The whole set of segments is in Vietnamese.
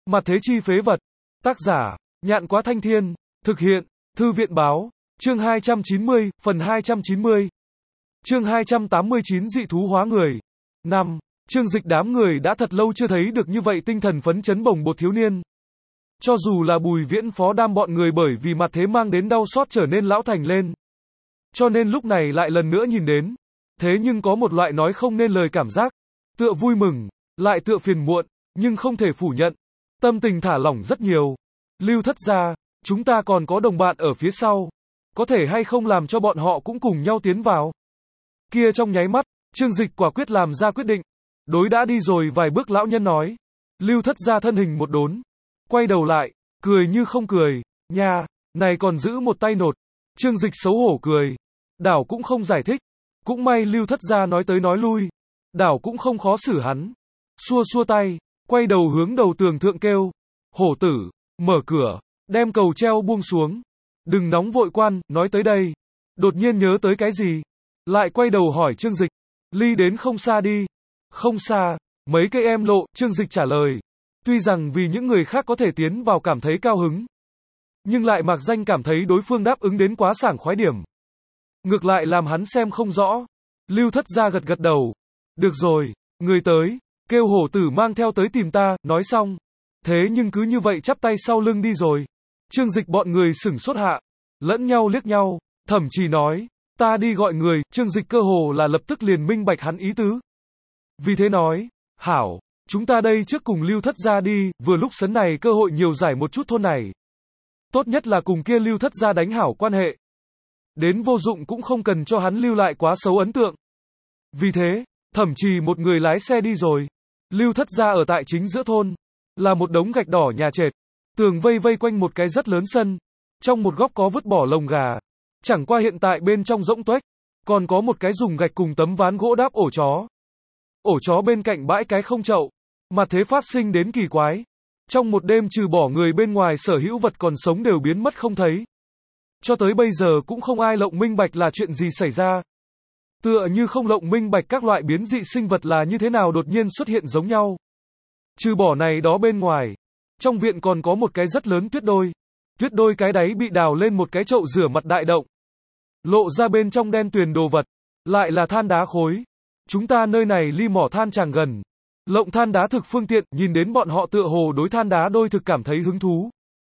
Mặt thế chi phế vật. Tác giả, Nhạn Quá Thanh Thiên. Thực hiện, Thư viện báo. Chương 290, phần 290. Chương 289 dị thú hóa người. 5. Trương Dịch đám người đã thật lâu chưa thấy được như vậy tinh thần phấn chấn bồng bột thiếu niên. Cho dù là Bùi Viễn Phó Đam bọn người bởi vì mặt thế mang đến đau xót trở nên lão thành lên. Cho nên lúc này lại lần nữa nhìn đến. Thế nhưng có một loại nói không nên lời cảm giác. Tựa vui mừng, lại tựa phiền muộn, nhưng không thể phủ nhận. Tâm tình thả lỏng rất nhiều. Lưu Thất gia, chúng ta còn có đồng bạn ở phía sau. Có thể hay không làm cho bọn họ cũng cùng nhau tiến vào. Kia trong nháy mắt, Trương Dịch quả quyết làm ra quyết định. Đối đã đi rồi vài bước lão nhân nói. Lưu Thất gia thân hình một đốn. Quay đầu lại, cười như không cười. Nha, này còn giữ một tay nột. Trương Dịch xấu hổ cười. Đảo cũng không giải thích. Cũng may Lưu Thất gia nói tới nói lui. Đảo cũng không khó xử hắn. Xua xua tay, quay đầu hướng đầu tường thượng kêu. Hổ tử, mở cửa, đem cầu treo buông xuống. Đừng nóng vội quan, nói tới đây. Đột nhiên nhớ tới cái gì? Lại quay đầu hỏi Trương Dịch. Ly đến không xa đi. Không xa, mấy cây em lộ, Trương Dịch trả lời. Tuy rằng vì những người khác có thể tiến vào cảm thấy cao hứng. Nhưng lại mạc danh cảm thấy đối phương đáp ứng đến quá sảng khoái điểm. Ngược lại làm hắn xem không rõ. Lưu Thất gia gật gật đầu. Được rồi, người tới, kêu hổ tử mang theo tới tìm ta, nói xong. Thế nhưng cứ như vậy chắp tay sau lưng đi rồi. Trương Dịch bọn người sửng sốt hạ. Lẫn nhau liếc nhau, thậm chí nói. Ta đi gọi người, Trương Dịch cơ hồ là lập tức liền minh bạch hắn ý tứ. Vì thế nói, hảo, chúng ta đây trước cùng Lưu Thất gia đi, vừa lúc sấn này cơ hội nhiều giải một chút thôn này. Tốt nhất là cùng kia Lưu Thất gia đánh hảo quan hệ. Đến vô dụng cũng không cần cho hắn lưu lại quá xấu ấn tượng. Vì thế, thậm chí một người lái xe đi rồi. Lưu Thất gia ở tại chính giữa thôn. Là một đống gạch đỏ nhà trệt. Tường vây vây quanh một cái rất lớn sân. Trong một góc có vứt bỏ lồng gà. Chẳng qua hiện tại bên trong rỗng tuếch. Còn có một cái dùng gạch cùng tấm ván gỗ đáp ổ chó. Ổ chó bên cạnh bãi cái không chậu. Mặt thế phát sinh đến kỳ quái. Trong một đêm trừ bỏ người bên ngoài sở hữu vật còn sống đều biến mất không thấy. Cho tới bây giờ cũng không ai lộng minh bạch là chuyện gì xảy ra. Tựa như không lộng minh bạch các loại biến dị sinh vật là như thế nào đột nhiên xuất hiện giống nhau. Trừ bỏ này đó bên ngoài. Trong viện còn có một cái rất lớn tuyết đôi. Tuyết đôi cái đáy bị đào lên một cái chậu rửa mặt đại động. Lộ ra bên trong đen tuyền đồ vật. Lại là than đá khối. Chúng ta nơi này ly mỏ than chẳng gần. Lộng than đá thực phương tiện, nhìn đến bọn họ tựa hồ đối than đá đôi thực cảm thấy hứng thú.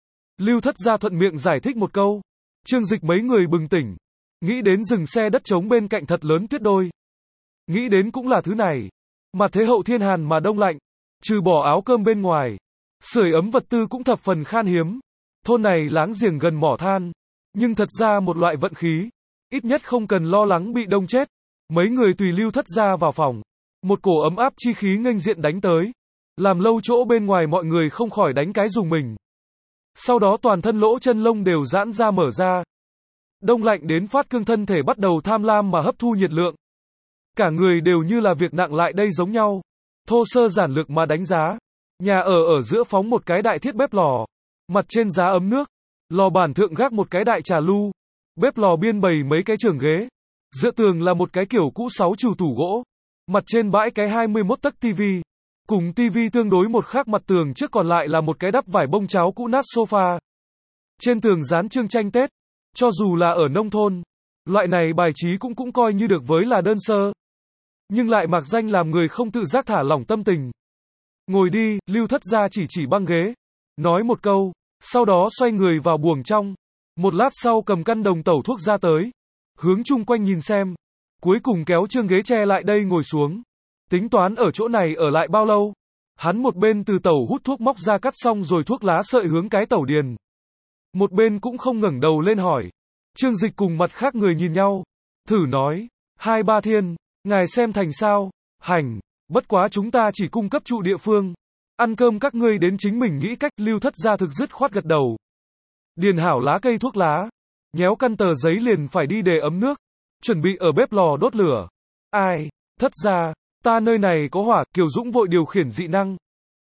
Lưu Thất gia thuận miệng giải thích một câu. Trương Dịch mấy người bừng tỉnh. Nghĩ đến dừng xe đất trống bên cạnh thật lớn tuyết đôi. Nghĩ đến cũng là thứ này. Mặt thế hậu thiên hàn mà đông lạnh. Trừ bỏ áo cơm bên ngoài. Sưởi ấm vật tư cũng thập phần khan hiếm. Thôn này láng giềng gần mỏ than. Nhưng thật ra một loại vận khí. Ít nhất không cần lo lắng bị đông chết. Mấy người tùy Lưu Thất gia vào phòng. Một cổ ấm áp chi khí nghênh diện đánh tới. Làm lâu chỗ bên ngoài mọi người không khỏi đánh cái dùng mình. Sau đó toàn thân lỗ chân lông đều giãn ra mở ra. Đông lạnh đến phát cương thân thể bắt đầu tham lam mà hấp thu nhiệt lượng. Cả người đều như là việc nặng lại đây giống nhau. Thô sơ giản lược mà đánh giá. Nhà ở giữa phóng một cái đại thiết bếp lò. Mặt trên giá ấm nước. Lò bản thượng gác một cái đại trà lu. Bếp lò biên bày mấy cái trường ghế. Giữa tường là một cái kiểu cũ 6 trù tủ gỗ. Mặt trên bãi cái 21 tấc tivi. Cùng tivi tương đối một khác mặt tường trước còn lại là một cái đắp vải bông cháo cũ nát sofa. Trên tường dán chương tranh Tết. Cho dù là ở nông thôn, loại này bài trí cũng coi như được với là đơn sơ. Nhưng lại mạc danh làm người không tự giác thả lỏng tâm tình. Ngồi đi, Lưu Thất gia chỉ băng ghế. Nói một câu, sau đó xoay người vào buồng trong. Một lát sau cầm căn đồng tẩu thuốc ra tới. Hướng chung quanh nhìn xem. Cuối cùng kéo chương ghế tre lại đây ngồi xuống. Tính toán ở chỗ này ở lại bao lâu. Hắn một bên từ tẩu hút thuốc móc ra cắt xong rồi thuốc lá sợi hướng cái tẩu điền. Một bên cũng không ngẩng đầu lên hỏi. Trương Dịch cùng mặt khác người nhìn nhau. Thử nói. 2-3 thiên. Ngài xem thành sao. Hành. Bất quá chúng ta chỉ cung cấp trụ địa phương. Ăn cơm các ngươi đến chính mình nghĩ cách. Lưu Thất gia thực dứt khoát gật đầu. Điền hảo lá cây thuốc lá. Nhéo căn tờ giấy liền phải đi để ấm nước. Chuẩn bị ở bếp lò đốt lửa. Ai? Thất gia. Ta nơi này có hỏa. Kiều Dũng vội điều khiển dị năng.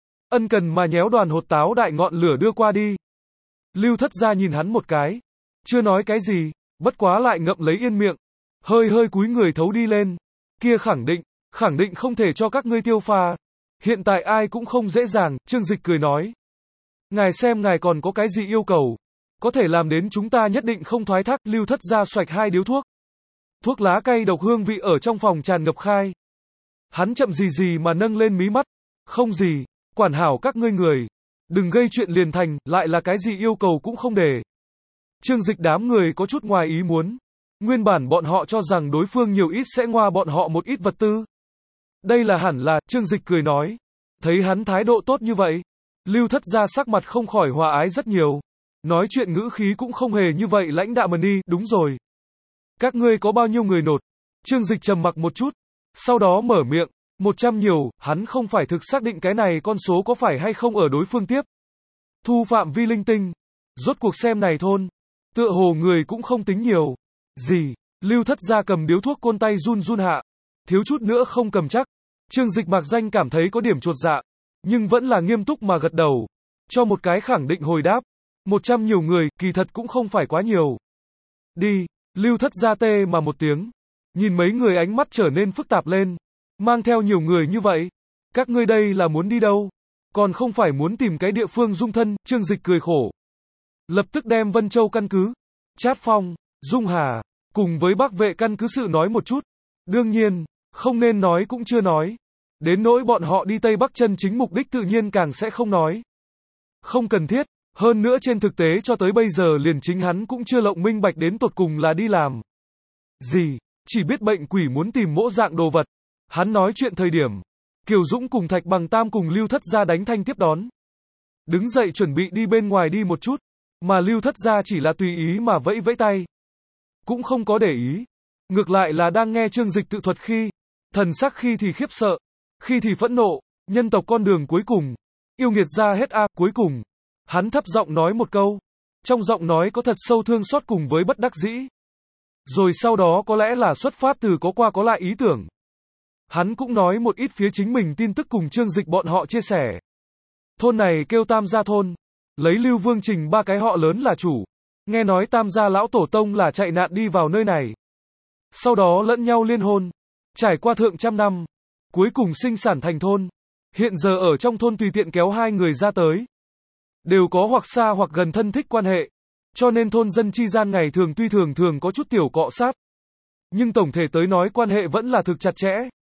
Ân cần mà nhéo đoàn hột táo đại ngọn lửa đưa qua đi. Lưu Thất gia nhìn hắn một cái. Chưa nói cái gì. Bất quá lại ngậm lấy yên miệng. Hơi cúi người thấu đi lên. Kia khẳng định không thể cho các ngươi tiêu pha. Hiện tại ai cũng không dễ dàng. Trương Dịch cười nói. Ngài xem ngài còn có cái gì yêu cầu, có thể làm đến chúng ta nhất định không thoái thác. Lưu Thất Gia xoạch 2 điếu thuốc. Thuốc lá cay độc hương vị ở trong phòng tràn ngập khai. Hắn chậm gì mà nâng lên mí mắt. Không gì, quản hảo các ngươi người. Đừng gây chuyện liền thành, lại là cái gì yêu cầu cũng không để. Trương Dịch đám người có chút ngoài ý muốn. Nguyên bản bọn họ cho rằng đối phương nhiều ít sẽ ngoa bọn họ một ít vật tư. Đây là hẳn là, Trương Dịch cười nói. Thấy hắn thái độ tốt như vậy, Lưu Thất Gia sắc mặt không khỏi hòa ái rất nhiều. Nói chuyện ngữ khí cũng không hề như vậy lãnh đạm mà đi, đúng rồi. Các ngươi có bao nhiêu người nộp? Trương Dịch trầm mặc một chút, sau đó mở miệng, 100 nhiều, hắn không phải thực xác định cái này con số có phải hay không ở đối phương tiếp. Thu phạm vi linh tinh, rốt cuộc xem này thôn, tựa hồ người cũng không tính nhiều. Gì? Lưu Thất Gia cầm điếu thuốc côn tay run run hạ, thiếu chút nữa không cầm chắc. Trương Dịch mạc danh cảm thấy có điểm chuột dạ, nhưng vẫn là nghiêm túc mà gật đầu, cho một cái khẳng định hồi đáp. 100 nhiều người, kỳ thật cũng không phải quá nhiều. Đi, Lưu Thất Gia tê mà một tiếng, nhìn mấy người ánh mắt trở nên phức tạp lên, mang theo nhiều người như vậy, các ngươi đây là muốn đi đâu? Còn không phải muốn tìm cái địa phương dung thân. Trương Dịch cười khổ, lập tức đem Vân Châu căn cứ, Trát Phong, Dung Hà, cùng với Bắc Vệ căn cứ sự nói một chút. Đương nhiên, không nên nói cũng chưa nói. Đến nỗi bọn họ đi Tây Bắc chân chính mục đích tự nhiên càng sẽ không nói. Không cần thiết, hơn nữa trên thực tế cho tới bây giờ liền chính hắn cũng chưa lộng minh bạch đến tột cùng là đi làm gì, chỉ biết bệnh quỷ muốn tìm mỗ dạng đồ vật. Hắn nói chuyện thời điểm, Kiều Dũng cùng Thạch Bằng Tam cùng Lưu Thất Gia đánh thanh tiếp đón. Đứng dậy chuẩn bị đi bên ngoài đi một chút, mà Lưu Thất Gia chỉ là tùy ý mà vẫy vẫy tay. Cũng không có để ý. Ngược lại là đang nghe Trương Dịch tự thuật khi, thần sắc khi thì khiếp sợ, khi thì phẫn nộ, nhân tộc con đường cuối cùng, yêu nghiệt ra hết a, cuối cùng. Hắn thấp giọng nói một câu, trong giọng nói có thật sâu thương xót cùng với bất đắc dĩ. Rồi sau đó có lẽ là xuất phát từ có qua có lại ý tưởng. Hắn cũng nói một ít phía chính mình tin tức cùng Trương Dịch bọn họ chia sẻ. Thôn này kêu Tam Gia thôn, lấy Lưu Vương Trình 3 cái họ lớn là chủ. Nghe nói Tam Gia lão tổ tông là chạy nạn đi vào nơi này. Sau đó lẫn nhau liên hôn, trải qua thượng trăm năm, cuối cùng sinh sản thành thôn. Hiện giờ ở trong thôn tùy tiện kéo 2 người ra tới, đều có hoặc xa hoặc gần thân thích quan hệ, cho nên thôn dân chi gian ngày thường tuy thường có chút tiểu cọ sát, nhưng tổng thể tới nói quan hệ vẫn là thực chặt chẽ.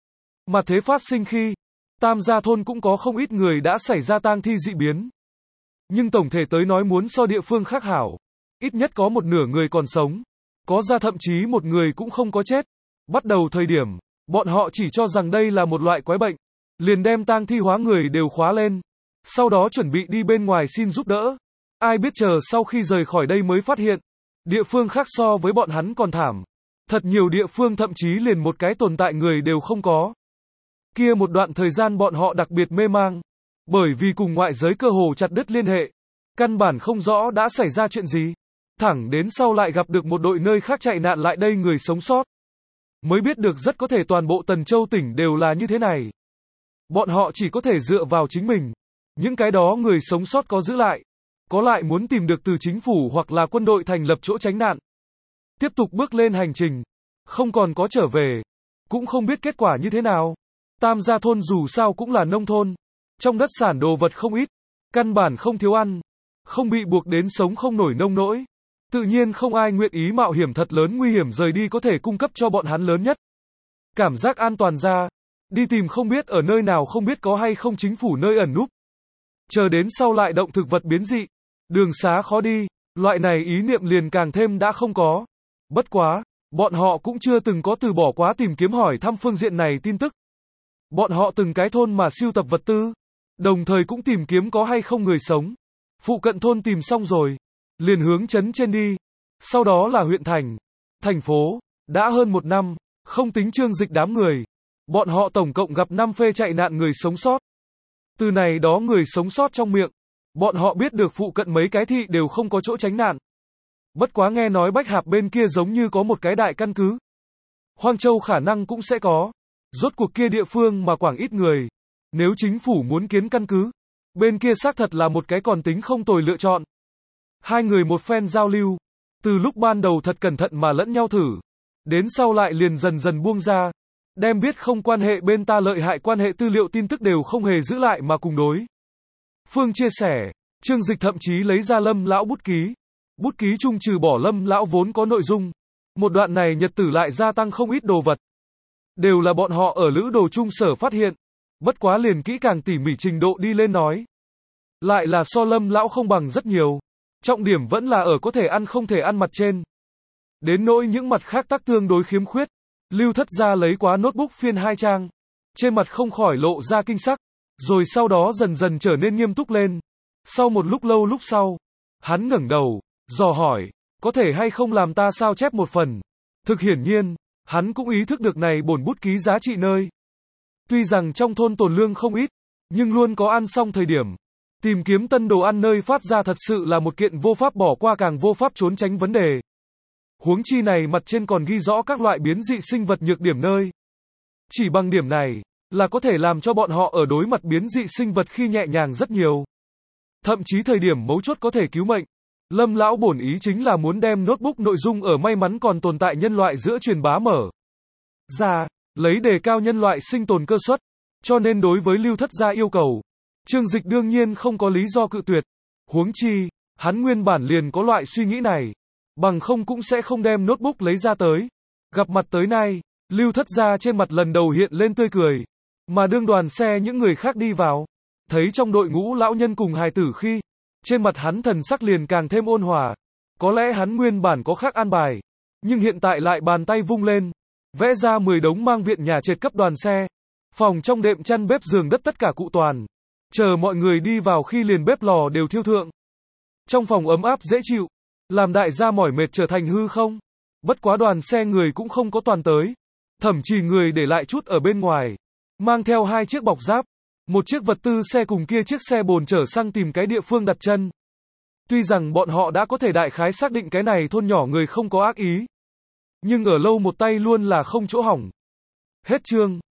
Mà thế phát sinh khi, Tam Gia thôn cũng có không ít người đã xảy ra tang thi dị biến. Nhưng tổng thể tới nói muốn so địa phương khác hảo, ít nhất có một nửa người còn sống, có ra thậm chí một người cũng không có chết. Bắt đầu thời điểm, bọn họ chỉ cho rằng đây là một loại quái bệnh, liền đem tang thi hóa người đều khóa lên, sau đó chuẩn bị đi bên ngoài xin giúp đỡ. Ai biết chờ sau khi rời khỏi đây mới phát hiện, địa phương khác so với bọn hắn còn thảm. Thật nhiều địa phương thậm chí liền một cái tồn tại người đều không có. Kia một đoạn thời gian bọn họ đặc biệt mê mang, bởi vì cùng ngoại giới cơ hồ chặt đứt liên hệ, căn bản không rõ đã xảy ra chuyện gì. Thẳng đến sau lại gặp được một đội nơi khác chạy nạn lại đây người sống sót, mới biết được rất có thể toàn bộ Tần Châu tỉnh đều là như thế này. Bọn họ chỉ có thể dựa vào chính mình. Những cái đó người sống sót có giữ lại, có lại muốn tìm được từ chính phủ hoặc là quân đội thành lập chỗ tránh nạn. Tiếp tục bước lên hành trình, không còn có trở về, cũng không biết kết quả như thế nào. Tam Gia thôn dù sao cũng là nông thôn, trong đất sản đồ vật không ít, căn bản không thiếu ăn, không bị buộc đến sống không nổi nông nỗi. Tự nhiên không ai nguyện ý mạo hiểm thật lớn nguy hiểm rời đi có thể cung cấp cho bọn hắn lớn nhất cảm giác an toàn ra, đi tìm không biết ở nơi nào không biết có hay không chính phủ nơi ẩn núp. Chờ đến sau lại động thực vật biến dị, đường xá khó đi, loại này ý niệm liền càng thêm đã không có. Bất quá, bọn họ cũng chưa từng có từ bỏ quá tìm kiếm hỏi thăm phương diện này tin tức. Bọn họ từng cái thôn mà sưu tập vật tư, đồng thời cũng tìm kiếm có hay không người sống. Phụ cận thôn tìm xong rồi, liền hướng trấn trên đi. Sau đó là huyện thành, thành phố. Đã hơn 1 năm, không tính Trương Dịch đám người, bọn họ tổng cộng gặp 5 phê chạy nạn người sống sót. Từ này đó người sống sót trong miệng, bọn họ biết được phụ cận mấy cái thị đều không có chỗ tránh nạn. Bất quá nghe nói Bách Hạp bên kia giống như có một cái đại căn cứ. Hoang Châu khả năng cũng sẽ có. Rốt cuộc kia địa phương mà quảng ít người. Nếu chính phủ muốn kiến căn cứ, bên kia xác thật là một cái còn tính không tồi lựa chọn. Hai người một phen giao lưu, từ lúc ban đầu thật cẩn thận mà lẫn nhau thử, đến sau lại liền dần dần buông ra, đem biết không quan hệ bên ta lợi hại quan hệ tư liệu tin tức đều không hề giữ lại mà cùng đối phương chia sẻ. Trương Dịch thậm chí lấy ra Lâm lão bút ký. Bút ký chung trừ bỏ Lâm lão vốn có nội dung. Một đoạn này nhật tử lại gia tăng không ít đồ vật. Đều là bọn họ ở lữ đồ chung sở phát hiện. Bất quá liền kỹ càng tỉ mỉ trình độ đi lên nói. Lại là so Lâm lão không bằng rất nhiều. Trọng điểm vẫn là ở có thể ăn không thể ăn mặt trên. Đến nỗi những mặt khác tác tương đối khiếm khuyết. Lưu Thất Gia lấy quá notebook phiên 2 trang. Trên mặt không khỏi lộ ra kinh sắc. Rồi sau đó dần dần trở nên nghiêm túc lên. Sau một lúc lâu lúc sau. Hắn ngẩng đầu, dò hỏi. Có thể hay không làm ta sao chép một phần. Thực hiển nhiên, hắn cũng ý thức được này bổn bút ký giá trị nơi. Tuy rằng trong thôn tồn lương không ít. Nhưng luôn có ăn xong thời điểm. Tìm kiếm tân đồ ăn nơi phát ra thật sự là một kiện vô pháp bỏ qua càng vô pháp trốn tránh vấn đề. Huống chi này mặt trên còn ghi rõ các loại biến dị sinh vật nhược điểm nơi. Chỉ bằng điểm này, là có thể làm cho bọn họ ở đối mặt biến dị sinh vật khi nhẹ nhàng rất nhiều. Thậm chí thời điểm mấu chốt có thể cứu mệnh. Lâm lão bổn ý chính là muốn đem notebook nội dung ở may mắn còn tồn tại nhân loại giữa truyền bá mở ra, lấy đề cao nhân loại sinh tồn cơ suất. Cho nên đối với Lưu Thất Gia yêu cầu, Trương Dịch đương nhiên không có lý do cự tuyệt. Huống chi, hắn nguyên bản liền có loại suy nghĩ này. Bằng không cũng sẽ không đem notebook lấy ra tới. Gặp mặt tới nay, Lưu Thất Gia trên mặt lần đầu hiện lên tươi cười. Mà đương đoàn xe những người khác đi vào. Thấy trong đội ngũ lão nhân cùng hài tử khi, trên mặt hắn thần sắc liền càng thêm ôn hòa. Có lẽ hắn nguyên bản có khác an bài. Nhưng hiện tại lại bàn tay vung lên. Vẽ ra 10 đống mang viện nhà trệt cấp đoàn xe. Phòng trong đệm chăn bếp giường đất tất cả cụ toàn. Chờ mọi người đi vào khi liền bếp lò đều thiêu thượng. Trong phòng ấm áp dễ chịu. Làm đại gia mỏi mệt trở thành hư không. Bất quá đoàn xe người cũng không có toàn tới. Thậm chí người để lại chút ở bên ngoài. Mang theo 2 chiếc bọc giáp. Một chiếc vật tư xe cùng kia chiếc xe bồn chở xăng tìm cái địa phương đặt chân. Tuy rằng bọn họ đã có thể đại khái xác định cái này thôn nhỏ người không có ác ý. Nhưng ở lâu một tay luôn là không chỗ hỏng. Hết chương.